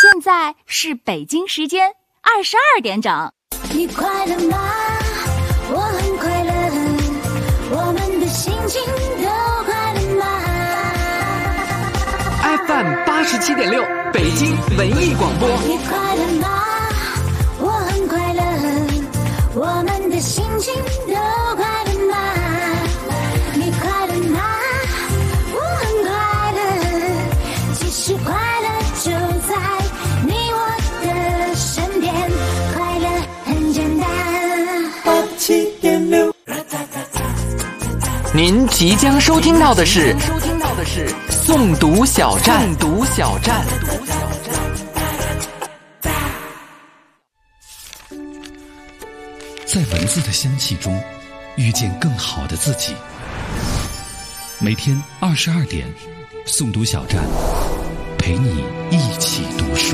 现在是北京时间22点整。 你快乐吗？我很快乐，我们的心情都快乐吗 ？FM 87.6，北京文艺广播。 你快乐吗？我很快乐，我们的心情都快乐吗？你快乐吗？我很快乐，其实快乐就在你我的身边，快乐很简单。87.6， 您即将收听到的是诵读小站。 在文字的香气中遇见更好的自己。每天22点，诵读小站陪你一起读书。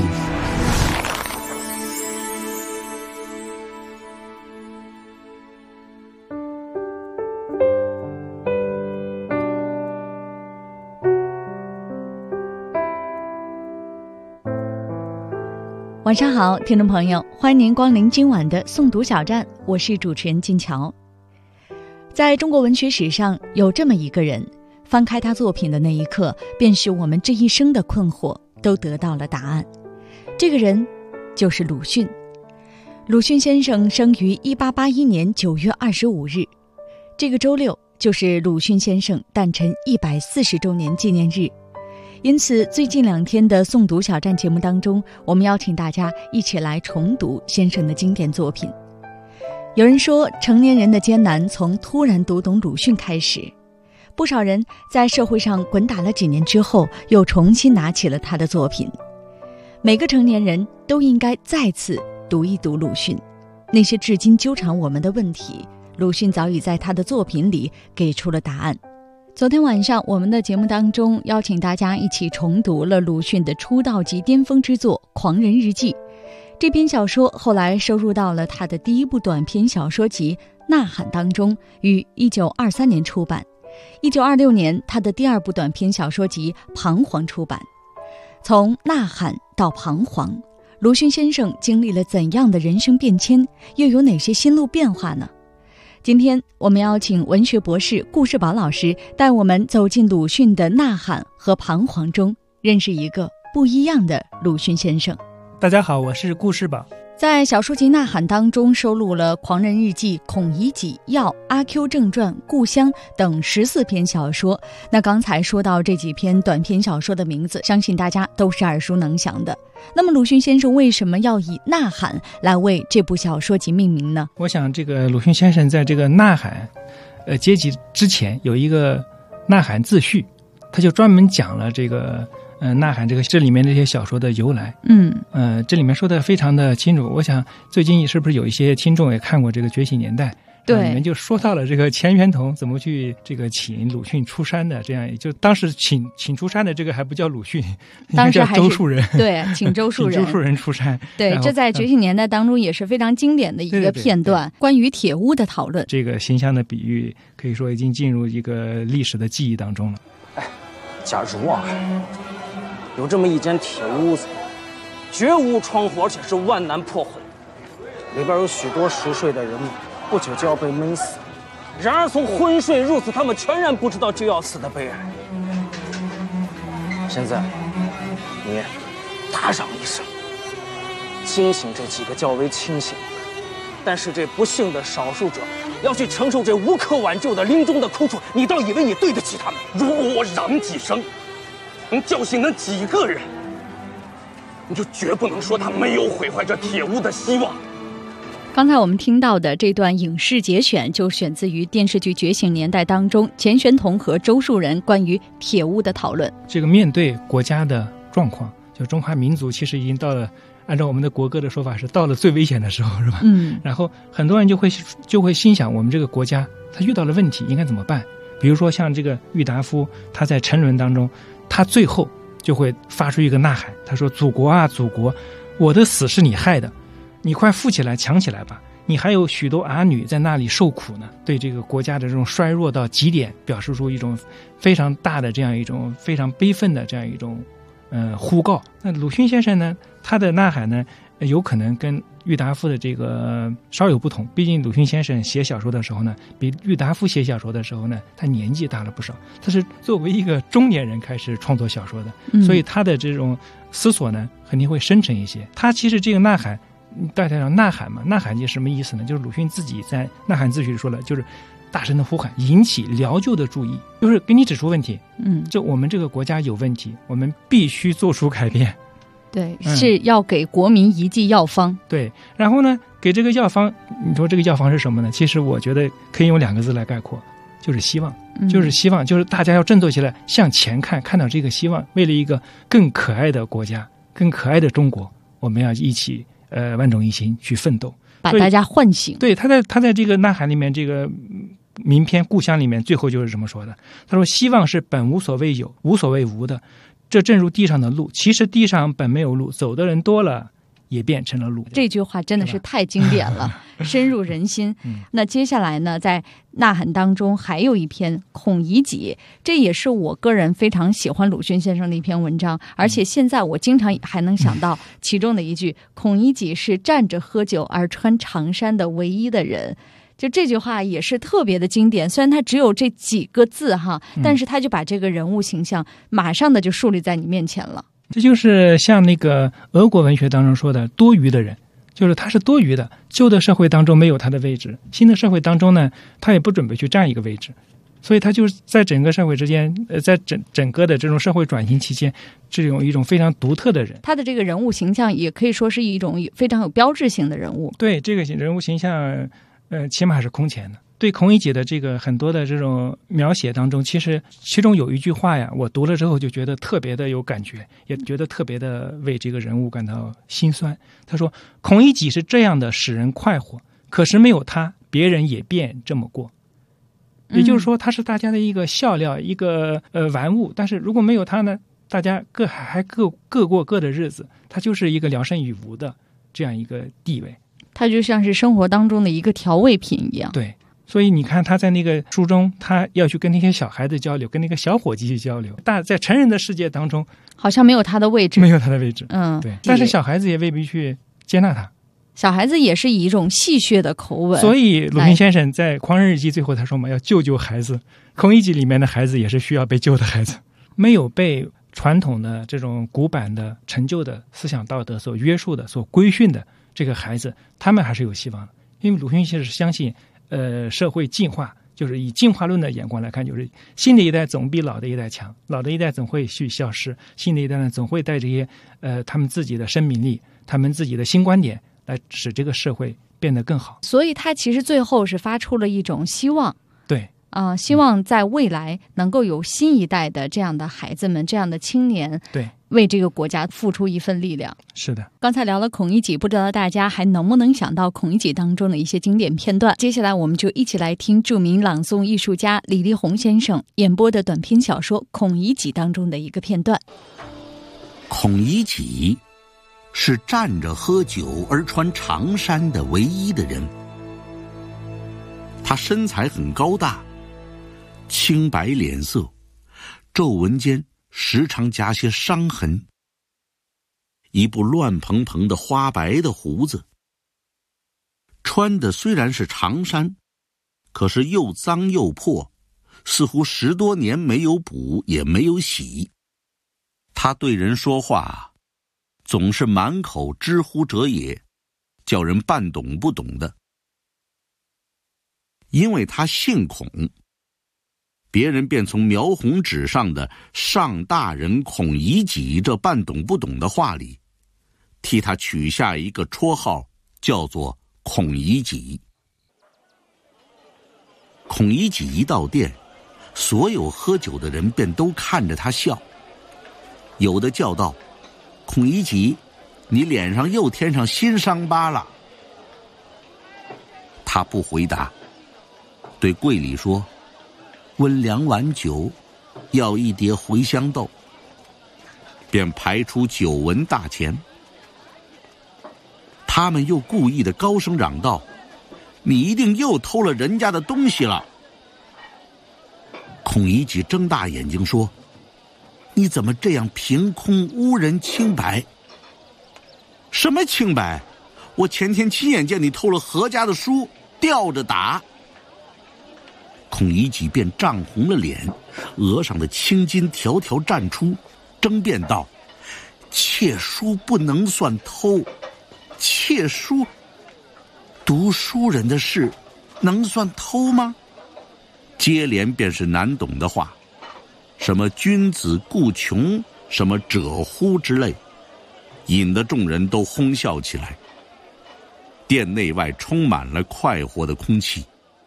晚上好，听众朋友，欢迎您光临今晚的诵读小站，我是主持人金桥。在中国文学史上，有这么一个人，翻开他作品的那一刻，便使我们这一生的困惑都得到了答案。这个人就是鲁迅。鲁迅先生生于1881年9月25日，这个周六就是鲁迅先生诞辰140周年纪念日。因此最近2天的诵读小站节目当中，我们邀请大家一起来重读先生的经典作品。有人说，成年人的艰难从突然读懂鲁迅开始，不少人在社会上滚打了几年之后，又重新拿起了他的作品。每个成年人都应该再次读一读鲁迅，那些至今纠缠我们的问题，鲁迅早已在他的作品里给出了答案。昨天晚上，我们的节目当中邀请大家一起重读了鲁迅的出道即巅峰之作《狂人日记》。这篇小说后来收入到了他的第一部短篇小说集《呐喊》当中，于1923年出版。1926年，他的第2部短篇小说集《彷徨》出版。从《呐喊》到《彷徨》，鲁迅先生经历了怎样的人生变迁，又有哪些心路变化呢？今天我们邀请文学博士顾世宝老师带我们走进鲁迅的《呐喊》和《彷徨》中，认识一个不一样的鲁迅先生。 大家好，我是顾世宝。 在小说集《呐喊》当中收录了《狂人日记》、《孔乙己》、《药》、《阿 Q 正传》、《故乡》等14篇小说。那刚才说到这几篇短篇小说的名字，相信大家都是耳熟能详的。那么鲁迅先生为什么要以《呐喊》来为这部小说集命名呢？ 我想这个鲁迅先生在这个《呐喊》结集之前有一个《呐喊》自序，他就专门讲了这个呐喊这里面这些小说的由来。这里面说的非常的清楚。我想最近是不是有一些听众也看过这个《觉醒年代》？对，里面就说到了这个钱玄同怎么去这个请鲁迅出山的，这样也就当时请出山的这个还不叫鲁迅， 当时还是周树人。 对，请周树人出山。 对，这在《觉醒年代》当中也是非常经典的一个片段，关于铁屋的讨论。 这个形象的比喻可以说已经进入一个历史的记忆当中了。 假如啊，有这么一间铁屋子，绝无窗户，而且是万难破毁，里边有许多熟睡的人们，不久就要被闷死。然而从昏睡入死，他们全然不知道就要死的悲哀。现在，你打嚷一声，惊醒这几个较为清醒的，但是这不幸的少数者要去承受这无可挽救的临终的苦楚，你倒以为你对得起他们？如果我嚷几声，能叫醒那几个人，你就绝不能说他没有毁坏这铁屋的希望。 刚才我们听到的这段影视节选就选自于电视剧《觉醒年代》当中钱玄同和周树人关于铁屋的讨论。这个面对国家的状况，就中华民族其实已经到了，按照我们的国歌的说法是到了最危险的时候，是吧？然后很多人就会心想，我们这个国家他遇到了问题应该怎么办？比如说像这个郁达夫，他在沉沦当中，他最后就会发出一个呐喊，他说：“祖国啊，祖国，我的死是你害的，你快富起来，强起来吧！你还有许多儿女在那里受苦呢。”对这个国家的这种衰弱到极点，表示出一种非常大的这样一种非常悲愤的这样一种呼告。那鲁迅先生呢， 他的呐喊呢，有可能跟郁达夫的这个稍有不同。毕竟鲁迅先生写小说的时候呢，比郁达夫写小说的时候呢，他年纪大了不少。他是作为一个中年人开始创作小说的，所以他的这种思索呢，肯定会深沉一些。他其实这个呐喊，大家讲呐喊嘛，呐喊就是什么意思呢？就是鲁迅自己在《呐喊自序》里说了，就是大声的呼喊，引起辽旧的注意，就是给你指出问题。就我们这个国家有问题，我们必须做出改变。 对，是要给国民一剂药方。 对，然后呢，给这个药方，你说这个药方是什么呢？其实我觉得可以用2个字来概括，就是希望。就是希望，就是大家要振作起来，向前看，看到这个希望，为了一个更可爱的国家，更可爱的中国，我们要一起万众一心去奋斗， 把大家唤醒。 对，他在这个呐喊里面，这个名篇《故乡》里面，最后就是这么说的。他说：“希望是本无所谓有，无所谓无的。这正如地上的路，其实地上本没有路，走的人多了，也变成了路。” 这句话真的是太经典了，深入人心。那接下来呢，在呐喊当中还有一篇《孔乙己》，这也是我个人非常喜欢鲁迅先生的一篇文章，而且现在我经常还能想到其中的一句：“孔乙己是站着喝酒而穿长衫的唯一的人。”就这句话也是特别的经典，虽然它只有这几个字哈，但是他就把这个人物形象马上的就树立在你面前了。 这就是像那个俄国文学当中说的多余的人，就是他是多余的，旧的社会当中没有他的位置，新的社会当中呢，他也不准备去占一个位置，所以他就是在整个社会之间，在整个的这种社会转型期间，这种一种非常独特的人。 他的这个人物形象也可以说是一种非常有标志性的人物。 对，这个人物形象起码是空前的。对孔乙己的这个很多的这种描写当中，其实其中有一句话呀，我读了之后就觉得特别的有感觉，也觉得特别的为这个人物感到心酸。他说：“孔乙己是这样的使人快活，可是没有他，别人也便这么过。”也就是说，他是大家的一个笑料，一个玩物。但是如果没有他呢，大家各过各的日子，他就是一个聊胜于无的这样一个地位。 他就像是生活当中的一个调味品一样。 对，所以你看他在那个书中，他要去跟那些小孩子交流，跟那个小伙计去交流。在成人的世界当中， 好像没有他的位置， 没有他的位置。 对。 但是小孩子也未必去接纳他。 小孩子也是以一种戏谑的口吻。 所以鲁迅先生在《狂人日记》最后他说嘛，要救孩子。孔乙己里面的孩子也是需要被救的孩子，没有被传统的这种古板的陈旧的思想道德所约束的、所规训的这个孩子，他们还是有希望的。因为鲁迅先生是相信社会进化，就是以进化论的眼光来看，就是新的一代总比老的一代强，老的一代总会去消失，新的一代呢总会带这些他们自己的生命力，他们自己的新观点来使这个社会变得更好。 所以他其实最后是发出了一种希望。 对。 希望在未来能够有新一代的这样的孩子们，这样的青年， 对， 为这个国家付出一份力量。 是的。 刚才聊了孔乙己，不知道大家还能不能想到孔乙己当中的一些经典片段。接下来我们就一起来听著名朗诵艺术家李立宏先生演播的短篇小说《孔乙己》当中的一个片段。 孔乙己是站着喝酒而穿长衫的唯一的人。他身材很高大，青白脸色，皱纹间时常夹些伤痕，一部乱蓬蓬的花白的胡子。穿的虽然是长衫，可是又脏又破，似乎10多年没有补也没有洗。他对人说话总是满口知乎者也，叫人半懂不懂的。因为他姓孔，别人便从描红纸上的上大人孔乙己这半懂不懂的话里，替他取下一个绰号，叫做孔乙己。孔乙己一到店，所有喝酒的人便都看着他笑，有的叫道：“孔乙己，你脸上又添上新伤疤了。”他不回答，对柜里说：“温2碗酒，要1碟茴香豆。”便排出9文大钱。他们又故意的高声嚷道：“你一定又偷了人家的东西了。”孔乙己睁大眼睛说：“你怎么这样凭空污人清白？” 什么清白？我前天亲眼见你偷了何家的书，吊着打。孔乙己便涨红了脸，额上的青筋条条绽出，争辩道：窃书不能算偷，窃书，读书人的事能算偷吗？接连便是难懂的话，什么君子固穷，什么者乎之类，引得众人都哄笑起来。店内外充满了快活的空气。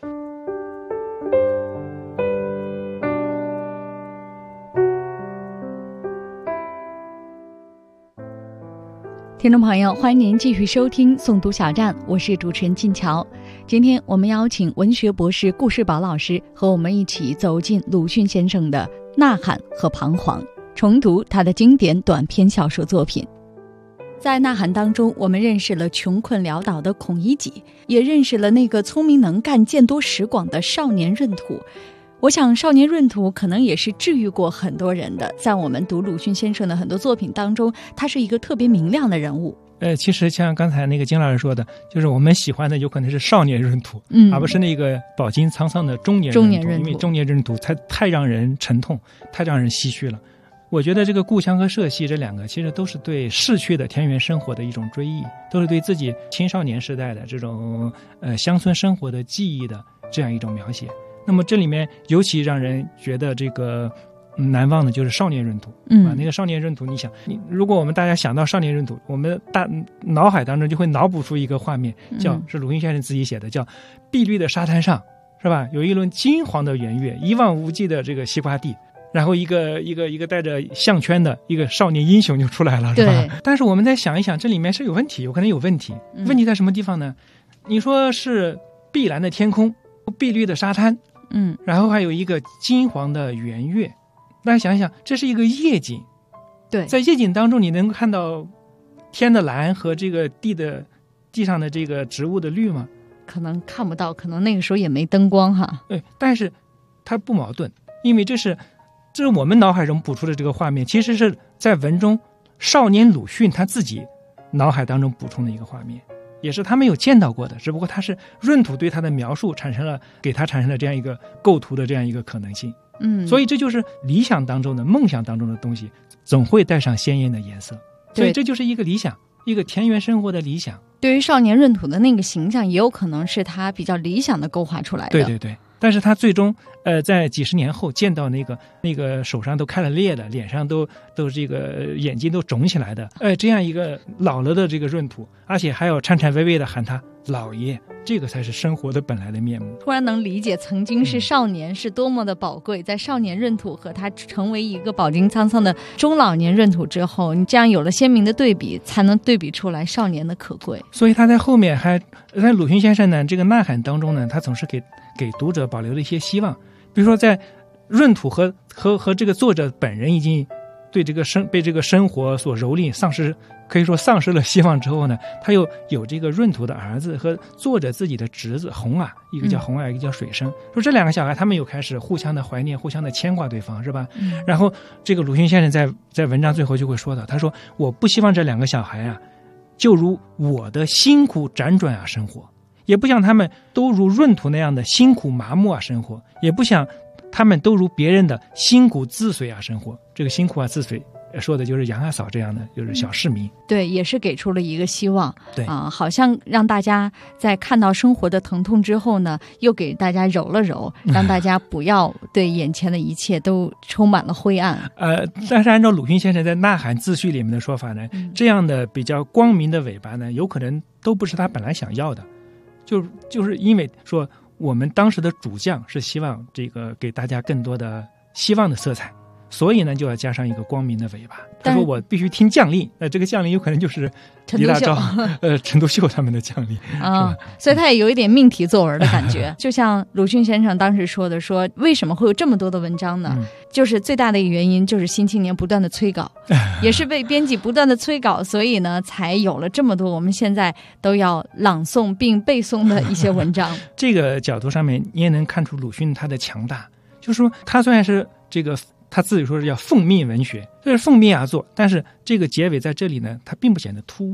听众朋友，欢迎您继续收听诵读小站，我是主持人静乔。今天我们邀请文学博士顾世宝老师和我们一起走进鲁迅先生的《呐喊》和《彷徨》，重读他的经典短篇小说作品。在《呐喊》当中，我们认识了穷困潦倒的孔乙己，也认识了那个聪明能干、见多识广的少年闰土。我想少年闰土可能也是治愈过很多人的，在我们读鲁迅先生的很多作品当中，他是一个特别明亮的人物。 其实像刚才那个金老师说的，就是我们喜欢的有可能是少年闰土，而不是那个饱经沧桑的中年闰土，因为中年闰土太让人沉痛，太让人唏嘘了。我觉得这个故乡和社戏这两个其实都是对逝去的田园生活的一种追忆，都是对自己青少年时代的这种乡村生活的记忆的这样一种描写。那么这里面尤其让人觉得这个难忘的就是少年闰土，那个少年闰土，你想，如果我们大家想到少年闰土，我们脑海当中就会脑补出一个画面，是鲁迅先生自己写的，叫碧绿的沙滩上，是吧？有一轮金黄的圆月，一望无际的这个西瓜地，然后一个带着项圈的一个少年英雄就出来了，是吧？但是我们再想一想，这里面是有问题，有可能有问题。问题在什么地方呢？你说是碧蓝的天空，碧绿的沙滩，然后还有一个金黄的圆月，大家想一想，这是一个夜景。对，在夜景当中，你能看到天的蓝和这个地上的这个植物的绿吗？ 可能看不到，可能那个时候也没灯光哈。 对，但是它不矛盾，因为这是我们脑海中补出的这个画面，其实是在文中少年鲁迅他自己脑海当中补充的一个画面，也是他没有见到过的，只不过他是闰土对他的描述给他产生了这样一个构图的这样一个可能性。所以这就是理想当中的梦想当中的东西总会带上鲜艳的颜色，所以这就是一个理想，一个田园生活的理想。 对于少年闰土的那个形象，也有可能是他比较理想的勾画出来的。 对，但是他最终在几十年后见到那个手上都开了裂的，脸上都这个眼睛都肿起来的这样一个老了的这个闰土，而且还要颤颤巍巍的喊他老爷，这个才是生活的本来的面目。 突然能理解曾经是少年是多么的宝贵，在少年闰土和他成为一个饱经沧桑的中老年闰土之后，你这样有了鲜明的对比，才能对比出来少年的可贵。 所以他在后面在鲁迅先生呢这个呐喊当中呢，他总是给读者保留了一些希望。比如说在闰土和这个作者本人已经对被这个生活所蹂躏可以说丧失了希望之后呢，他又有这个闰土的儿子和作者自己的侄子红啊，一个叫红啊，一个叫水生，说这两个小孩他们又开始互相的怀念，互相的牵挂对方，是吧？然后这个鲁迅先生在文章最后就会说到，他说我不希望这两个小孩啊就如我的辛苦辗转啊生活，也不想他们都如闰土那样的辛苦麻木啊生活，也不想他们都如别人的辛苦自随啊生活。这个辛苦啊自随说的就是杨阿嫂这样的就是小市民。 对，也是给出了一个希望。 对好像让大家在看到生活的疼痛之后呢，又给大家揉了揉，让大家不要对眼前的一切都充满了灰暗。 但是按照鲁迅先生在《呐喊》自序里面的说法呢，这样的比较光明的尾巴呢，有可能都不是他本来想要的，就是因为说我们当时的主将是希望这个给大家更多的希望的色彩，所以呢就要加上一个光明的尾巴。他说我必须听将令，这个将令有可能就是李大钊陈独秀他们的将令所以他也有一点命题作文的感觉就像鲁迅先生当时说的，说为什么会有这么多的文章呢？就是最大的一个原因就是新青年不断的催稿也是被编辑不断的催稿，所以呢才有了这么多我们现在都要朗诵并背诵的一些文章这个角度上面你也能看出鲁迅他的强大，就是说他虽然是这个他自己说是叫奉命文学，这是奉命而作，但是这个结尾在这里呢，它并不显得突兀。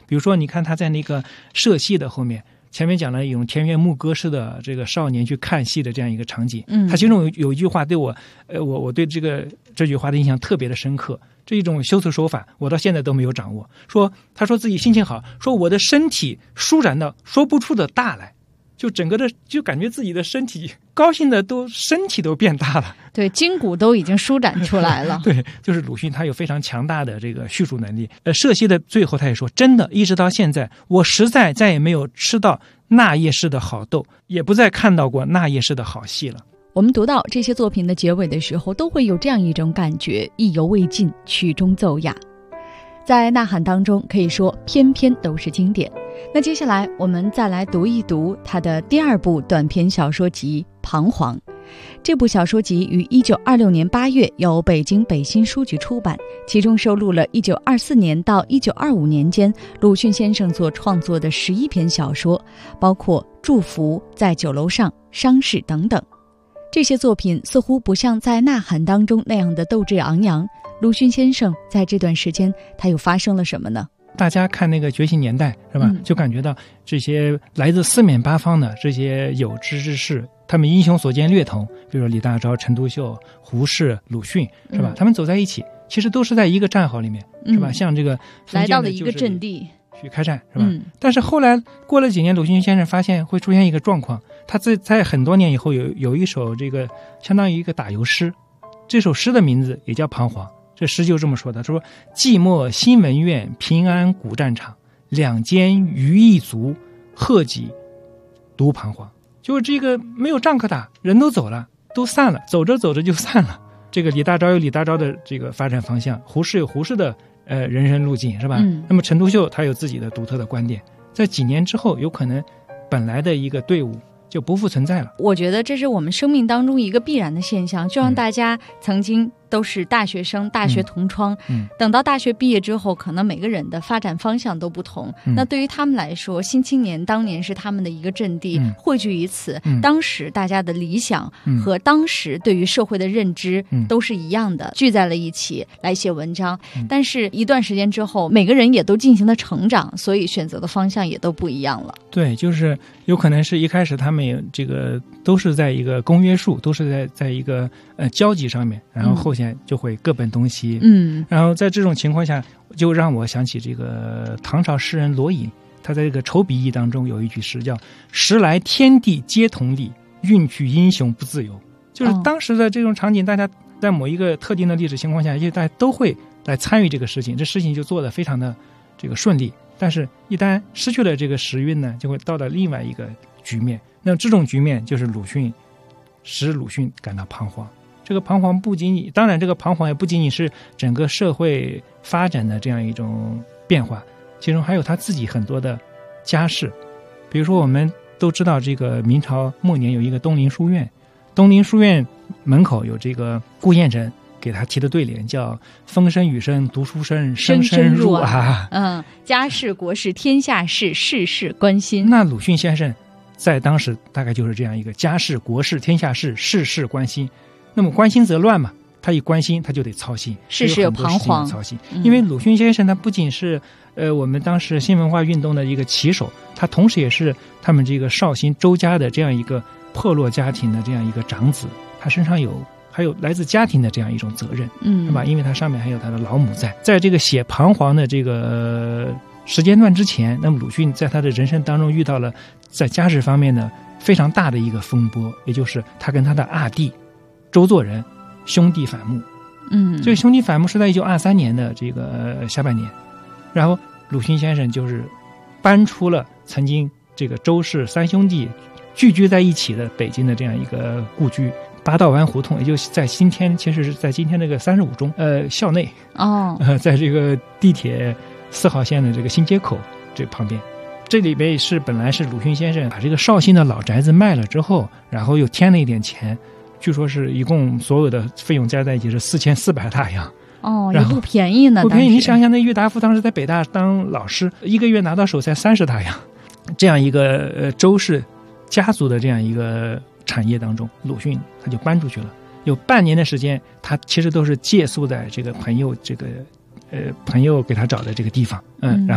比如说你看他在那个社戏的后面，前面讲了用田园牧歌式的这个少年去看戏的这样一个场景，他其中有一句话对我对这句话的印象特别的深刻，这一种修辞手法我到现在都没有掌握。他说自己心情好，说我的身体舒展到说不出的大来，就整个的就感觉自己的身体高兴的身体都变大了， 对，筋骨都已经舒展出来了。 对，就是鲁迅他有非常强大的这个叙述能力。社戏的最后他也说，真的一直到现在，我实在再也没有吃到那夜市的好豆，也不再看到过那夜市的好戏了。 我们读到这些作品的结尾的时候，都会有这样一种感觉，意犹未尽，曲终奏雅。在呐喊当中，可以说篇篇都是经典。那接下来我们再来读一读他的第2部短篇小说集《彷徨》。这部小说集于1926年8月由北京北新书局出版，其中收录了1924年到1925年间鲁迅先生所创作的11篇小说，包括《祝福》、《在酒楼上》、《伤逝》等等。这些作品似乎不像在呐喊当中那样的斗志昂扬。鲁迅先生在这段时间他又发生了什么呢？ 大家看那个《觉醒年代》是吧，就感觉到这些来自四面八方的这些有志之士，他们英雄所见略同，比如说李大钊、陈独秀、胡适、鲁迅是吧，他们走在一起，其实都是在一个战壕里面是吧，像这个来到了一个阵地去开战是吧，但是后来过了几年，鲁迅先生发现会出现一个状况，他在很多年以后有一首这个相当于一个打油诗，这首诗的名字也叫《彷徨》。这诗就这么说的，说寂寞新闻院，平安古战场，两间余一卒，贺己独彷徨。就是这个没有仗可打，人都走了，都散了，走着走着就散了。这个李大钊有李大钊的这个发展方向，胡适有胡适的人生路径是吧，那么陈独秀他有自己的独特的观点，在几年之后有可能本来的一个队伍就不复存在了。 我觉得这是我们生命当中一个必然的现象，就像大家曾经都是大学生，大学同窗，等到大学毕业之后，可能每个人的发展方向都不同，那对于他们来说，新青年当年是他们的一个阵地，汇聚于此，当时大家的理想和当时对于社会的认知都是一样的，聚在了一起来写文章，但是一段时间之后，每个人也都进行了成长，所以选择的方向也都不一样了。 对，就是有可能是一开始他们也这个都是在一个公约数，都是在一个交集上面，然后后现就会各奔东西。然后在这种情况下，就让我想起这个唐朝诗人罗隐，他在这个《愁笔意》当中有一句诗叫“时来天地皆同力，运去英雄不自由”。就是当时的这种场景，大家在某一个特定的历史情况下，就大家都会来参与这个事情，这事情就做得非常的这个顺利。但是一旦失去了这个时运呢，就会到了另外一个局面。那这种局面就是使鲁迅感到彷徨。这个彷徨不仅仅，当然这个彷徨也不仅仅是整个社会发展的这样一种变化，其中还有他自己很多的家事。比如说我们都知道这个明朝末年有一个东林书院，东林书院门口有这个顾县臣给他提的对联，叫风声雨声读书声，声声入啊。 家事国事天下事，事事关心。 那鲁迅先生在当时大概就是这样一个家事国事天下事，事事关心。那么关心则乱嘛，他一关心他就得操心， 事事有彷徨操心。因为鲁迅先生他不仅是我们当时新文化运动的一个旗手，他同时也是他们这个绍兴周家的这样一个破落家庭的这样一个长子，他身上还有来自家庭的这样一种责任，是吧？因为他上面还有他的老母在这个写彷徨的这个时间段之前，那么鲁迅在他的人生当中遇到了在家事方面的非常大的一个风波，也就是他跟他的阿弟周作人兄弟反目。这个兄弟反目是在1923年的这个下半年，然后鲁迅先生就是搬出了曾经这个周氏三兄弟聚居在一起的北京的这样一个故居八道湾胡同，也就是在今天，其实是在今天这个35中校内在这个地铁4号线的这个新街口这旁边。这里边本来是鲁迅先生把这个绍兴的老宅子卖了之后，然后又添了一点钱，据说是一共所有的费用加在一起是4400大洋。 也不便宜呢。 不便宜，你想想那郁达夫当时在北大当老师，一个月拿到手才30大洋。这样一个周氏家族的这样一个产业当中，鲁迅他就搬出去了。有半年的时间，他其实都是借宿在这个朋友给他找的这个地方，然后又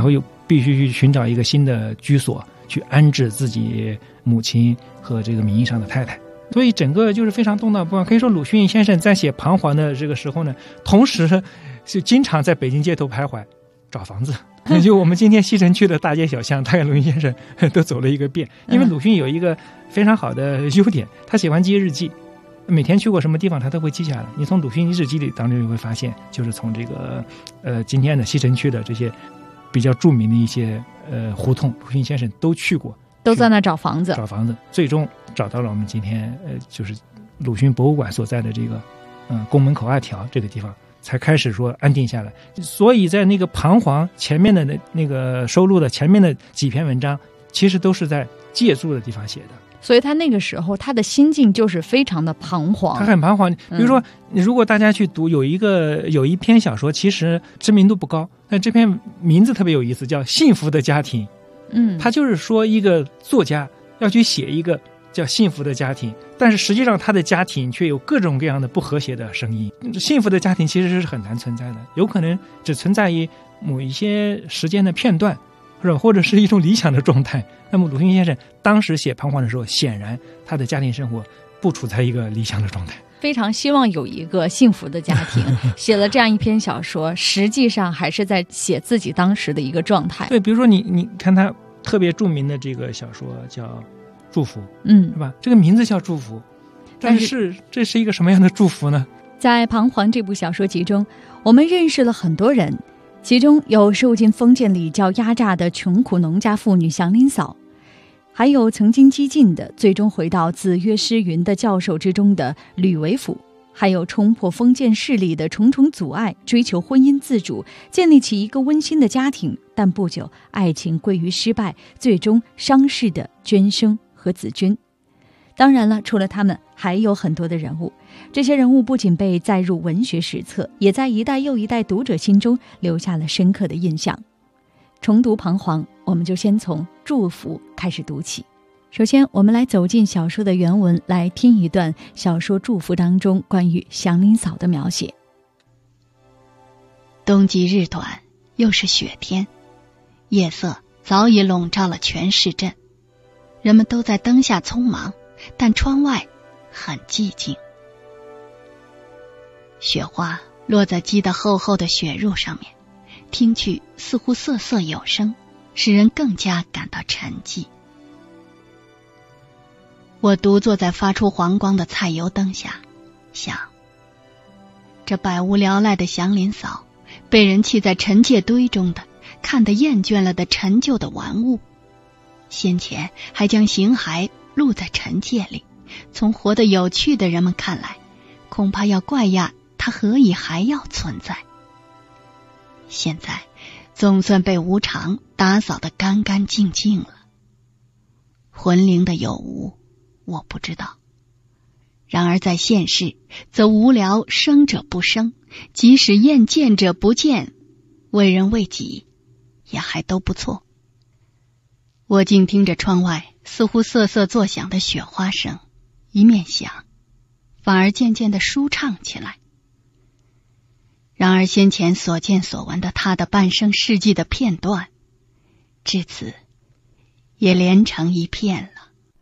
必须去寻找一个新的居所，去安置自己母亲和这个名义上的太太。所以整个就是非常动荡不安。可以说鲁迅先生在写《彷徨》的这个时候呢，同时就经常在北京街头徘徊找房子。就我们今天西城区的大街小巷，大概鲁迅先生都走了一个遍。因为鲁迅有一个非常好的优点，他喜欢记日记，每天去过什么地方他都会记下来。你从鲁迅日记里当中你会发现，就是从这个今天的西城区的这些比较著名的一些胡同，鲁迅先生都去过， 都在那找房子， 最终找到了我们今天就是鲁迅博物馆所在的这个宫门口2条这个地方，才开始说安定下来。所以在那个彷徨前面的那个收录的前面的几篇文章，其实都是在借助的地方写的。 所以他那个时候他的心境就是非常的彷徨， 他很彷徨。比如说如果大家去读有一篇小说，其实知名度不高，但这篇名字特别有意思，叫《幸福的家庭》。他就是说一个作家要去写一个叫幸福的家庭，但是实际上他的家庭却有各种各样的不和谐的声音。幸福的家庭其实是很难存在的，有可能只存在于某一些时间的片段，或者是一种理想的状态。那么鲁迅先生当时写《彷徨》的时候，显然他的家庭生活不处在一个理想的状态， 非常希望有一个幸福的家庭写了这样一篇小说，实际上还是在写自己当时的一个状态。 对，比如说你看他特别著名的这个小说叫《祝福》，是吧？这个名字叫祝福，但是这是一个什么样的祝福呢？ 在《彷徨》这部小说集中，我们认识了很多人，其中有受尽封建礼教压榨的穷苦农家妇女祥林嫂，还有曾经激进的最终回到子曰诗云的教授之中的吕为甫，还有冲破封建势力的重重阻碍，追求婚姻自主，建立起一个温馨的家庭，但不久爱情归于失败，最终伤逝的娟生和子君。当然了，除了他们还有很多的人物，这些人物不仅被载入文学史册，也在一代又一代读者心中留下了深刻的印象。重读《彷徨》，我们就先从祝福开始读起。首先我们来走进小说的原文，来听一段小说《祝福》当中关于祥林嫂的描写。 冬季日短，又是雪天，夜色早已笼罩了全市镇，人们都在灯下匆忙，但窗外很寂静。雪花落在积得厚厚的雪褥上面，听去似乎瑟瑟有声，使人更加感到沉寂。我独坐在发出黄光的菜油灯下，想，这百无聊赖的祥林嫂，被人弃在陈界堆中的，看得厌倦了的陈旧的玩物，先前还将形骸露在陈界里，从活得有趣的人们看来，恐怕要怪讶他何以还要存在。现在总算被无常打扫得干干净净了，魂灵的有无我不知道，然而在现世则无聊生者不生，即使厌见者不见，为人为己也还都不错。我静听着窗外似乎瑟瑟作响的雪花声，一面想，反而渐渐地舒畅起来。然而先前所见所闻的他的半生事迹的片段，至此也连成一片了。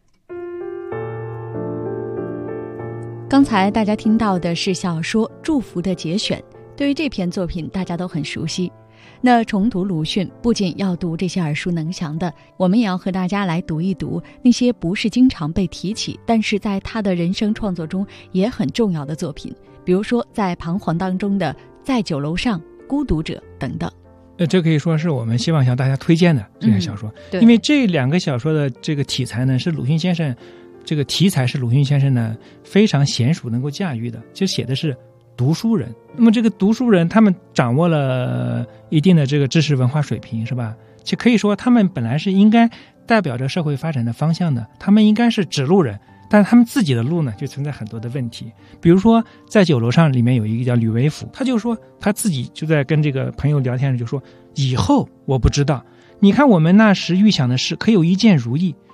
刚才大家听到的是小说《祝福》的节选，对于这篇作品大家都很熟悉。那重读鲁迅，不仅要读这些耳熟能详的，我们也要和大家来读一读那些不是经常被提起，但是在他的人生创作中也很重要的作品，比如说在《彷徨》当中的《在酒楼上》《孤独者》等等。 这可以说是我们希望向大家推荐的这些小说，因为这两个小说的这个题材呢，是鲁迅先生这个题材是鲁迅先生呢非常娴熟能够驾驭的，就写的是读书人。那么这个读书人他们掌握了一定的这个知识文化水平，是吧？其可以说他们本来是应该代表着社会发展的方向的，他们应该是指路人，但是他们自己的路呢就存在很多的问题。比如说在酒楼上里面有一个叫吕为甫，他就说他自己就在跟这个朋友聊天时就说，以后我不知道，你看我们那时预想的事可有一件如意，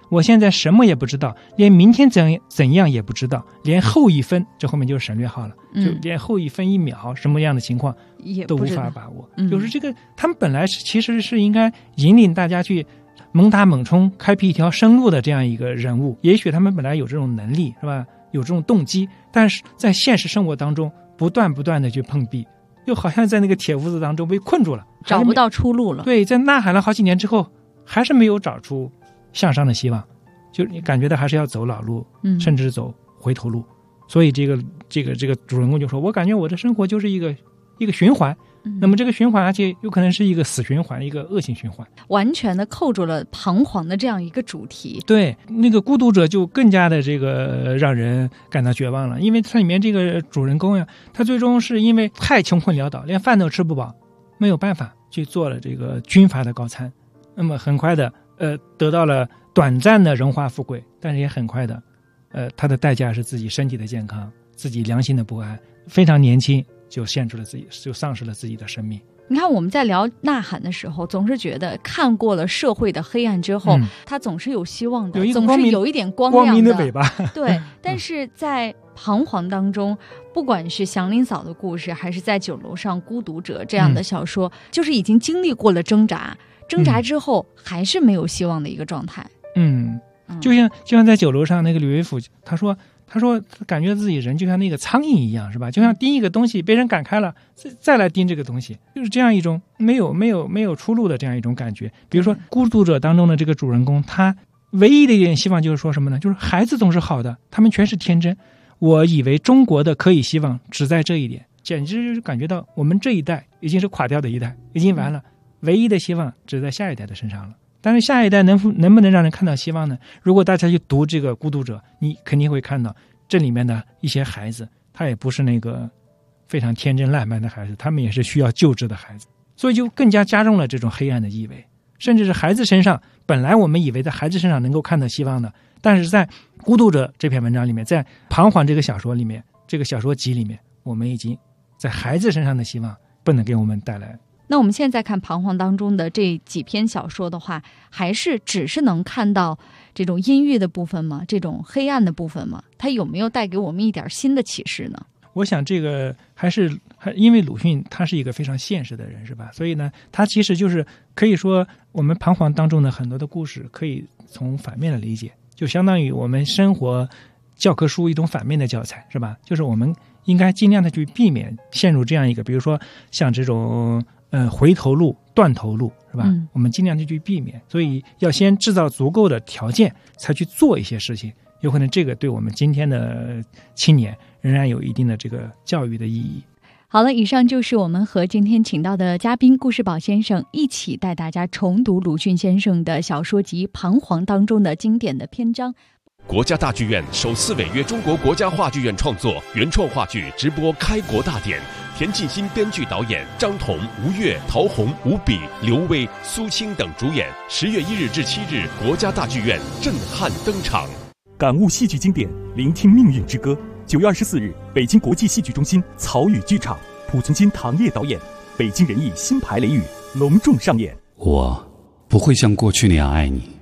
我现在什么也不知道，连明天怎样也不知道，连后1分，这后面就是省略号了，就连后1分1秒什么样的情况都无法把握。就是这个，他们本来其实是应该引领大家去猛打猛冲，开辟一条生路的这样一个人物，也许他们本来有这种能力，是吧？有这种动机，但是在现实生活当中不断的去碰壁，又好像在那个铁屋子当中被困住了， 找不到出路了。 对，在呐喊了好几年之后，还是没有找出向上的希望，就你感觉到还是要走老路，甚至走回头路。所以这个主人公就说，我感觉我的生活就是一个循环，那么这个循环而且有可能是一个死循环，一个恶性循环， 完全的扣住了彷徨的这样一个主题。 对，那个孤独者就更加的这个让人感到绝望了，因为它里面这个主人公呀，他最终是因为太穷困潦倒，连饭都吃不饱，没有办法去做了这个军阀的高参，那么很快的得到了短暂的荣华富贵，但是也很快的他的代价是自己身体的健康，自己良心的不安，非常年轻就丧失了自己的生命。 你看我们在聊呐喊的时候，总是觉得看过了社会的黑暗之后，它总是有希望的，总是有一点光亮的， 光明的尾巴。 对，但是在彷徨当中，不管是祥林嫂的故事，还是在酒楼上孤独者这样的小说，就是已经经历过了挣扎之后还是没有希望的一个状态。 就像在酒楼上那个吕为甫，他说感觉自己人就像那个苍蝇一样，是吧？就像盯一个东西，被人赶开了，再来盯这个东西，就是这样一种没有出路的这样一种感觉。比如说孤独者当中的这个主人公，他唯一的一点希望就是说什么呢？就是孩子总是好的，他们全是天真。我以为中国的可以希望只在这一点，简直就是感觉到我们这一代已经是垮掉的一代，已经完了，唯一的希望只在下一代的身上了。但是下一代能不能让人看到希望呢？如果大家去读这个孤独者，你肯定会看到这里面的一些孩子，他也不是那个非常天真烂漫的孩子，他们也是需要救治的孩子，所以就更加加重了这种黑暗的意味。甚至是孩子身上，本来我们以为在孩子身上能够看到希望的，但是在孤独者这篇文章里面，在彷徨这个小说里面，这个小说集里面，我们已经在孩子身上的希望不能给我们带来。 那我们现在看彷徨当中的这几篇小说的话，还是只是能看到这种阴郁的部分吗？这种黑暗的部分吗？它有没有带给我们一点新的启示呢？ 我想这个还因为鲁迅他是一个非常现实的人，是吧？所以呢，他其实就是可以说我们彷徨当中的很多的故事可以从反面的理解，就相当于我们生活教科书一种反面的教材，是吧？就是我们应该尽量的去避免陷入这样一个，比如说像这种回头路、断头路，是吧？我们尽量的去避免，所以要先制造足够的条件，才去做一些事情。有可能这个对我们今天的青年仍然有一定的这个教育的意义。 好了，以上就是我们和今天请到的嘉宾故事宝先生一起带大家重读鲁迅先生的小说集《彷徨》当中的经典的篇章。 国家大剧院首次违约中国国家话剧院创作原创话剧直播开国大典，田沁鑫编剧导演，张彤、吴越、陶虹、吴比、刘威、苏青等主演。10月1日至7日，国家大剧院震撼登场。 感悟戏剧经典，聆听命运之歌。9月24日，北京国际戏剧中心草语剧场，濮存昕、唐烨导演，北京人艺新排雷雨隆重上演。 我不会像过去那样爱你。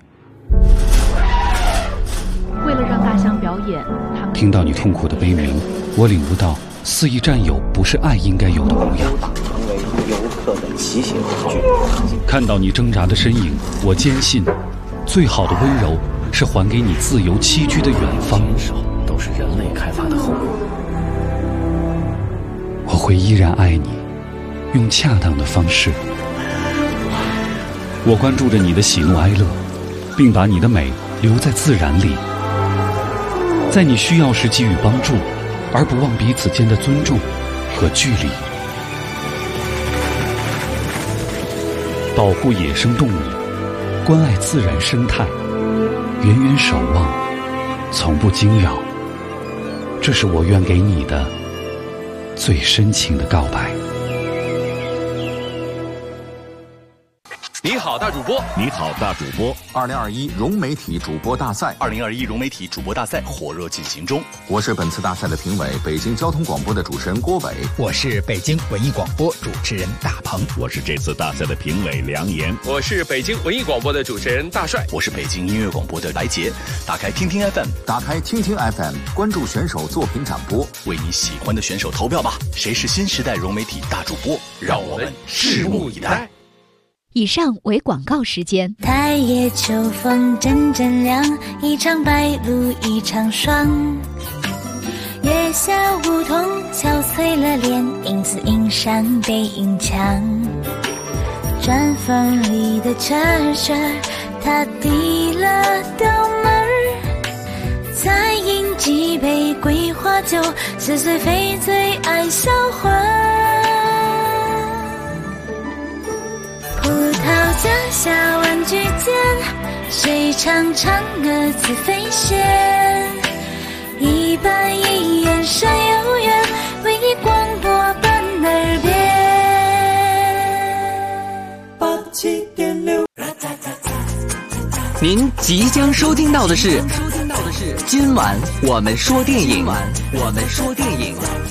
为了让大象表演，他们听到你痛苦的悲鸣，我领悟到肆意占有不是爱应该有的模样。 成为游客的骑行工具。 看到你挣扎的身影，我坚信，最好的温柔是还给你自由栖居的远方。 都是人类开发的后果。 我会依然爱你，用恰当的方式。我关注着你的喜怒哀乐，并把你的美留在自然里，在你需要时给予帮助，而不忘彼此间的尊重和距离。保护野生动物，关爱自然生态，远远守望，从不惊扰。这是我愿给你的最深情的告白。 您好大主播， 你好大主播 ，2021融媒体主播大赛 ，2021融媒体主播大赛火热进行中。 我是本次大赛的评委，北京交通广播的主持人郭伟。 我是北京文艺广播主持人大鹏。 我是这次大赛的评委梁岩。 我是北京文艺广播的主持人大帅。 我是北京音乐广播的来杰。打开听听 FM， 打开听听 FM， 关注选手作品展播， 为你喜欢的选手投票吧。谁是新时代融媒体大主播？让我们拭目以待。 以上为广告时间。 太夜秋风阵阵凉，一场白露一场霜。月下梧桐憔悴了脸，影子映上背影墙。砖缝里的车车，他递了刀门儿，再饮几杯桂花酒，似水非醉爱销魂。葡萄架下玩具间，谁唱嫦娥自飞仙？一板一眼山有缘，为你广播伴耳边。 87.6，您即将收听到的是今晚我们说电影。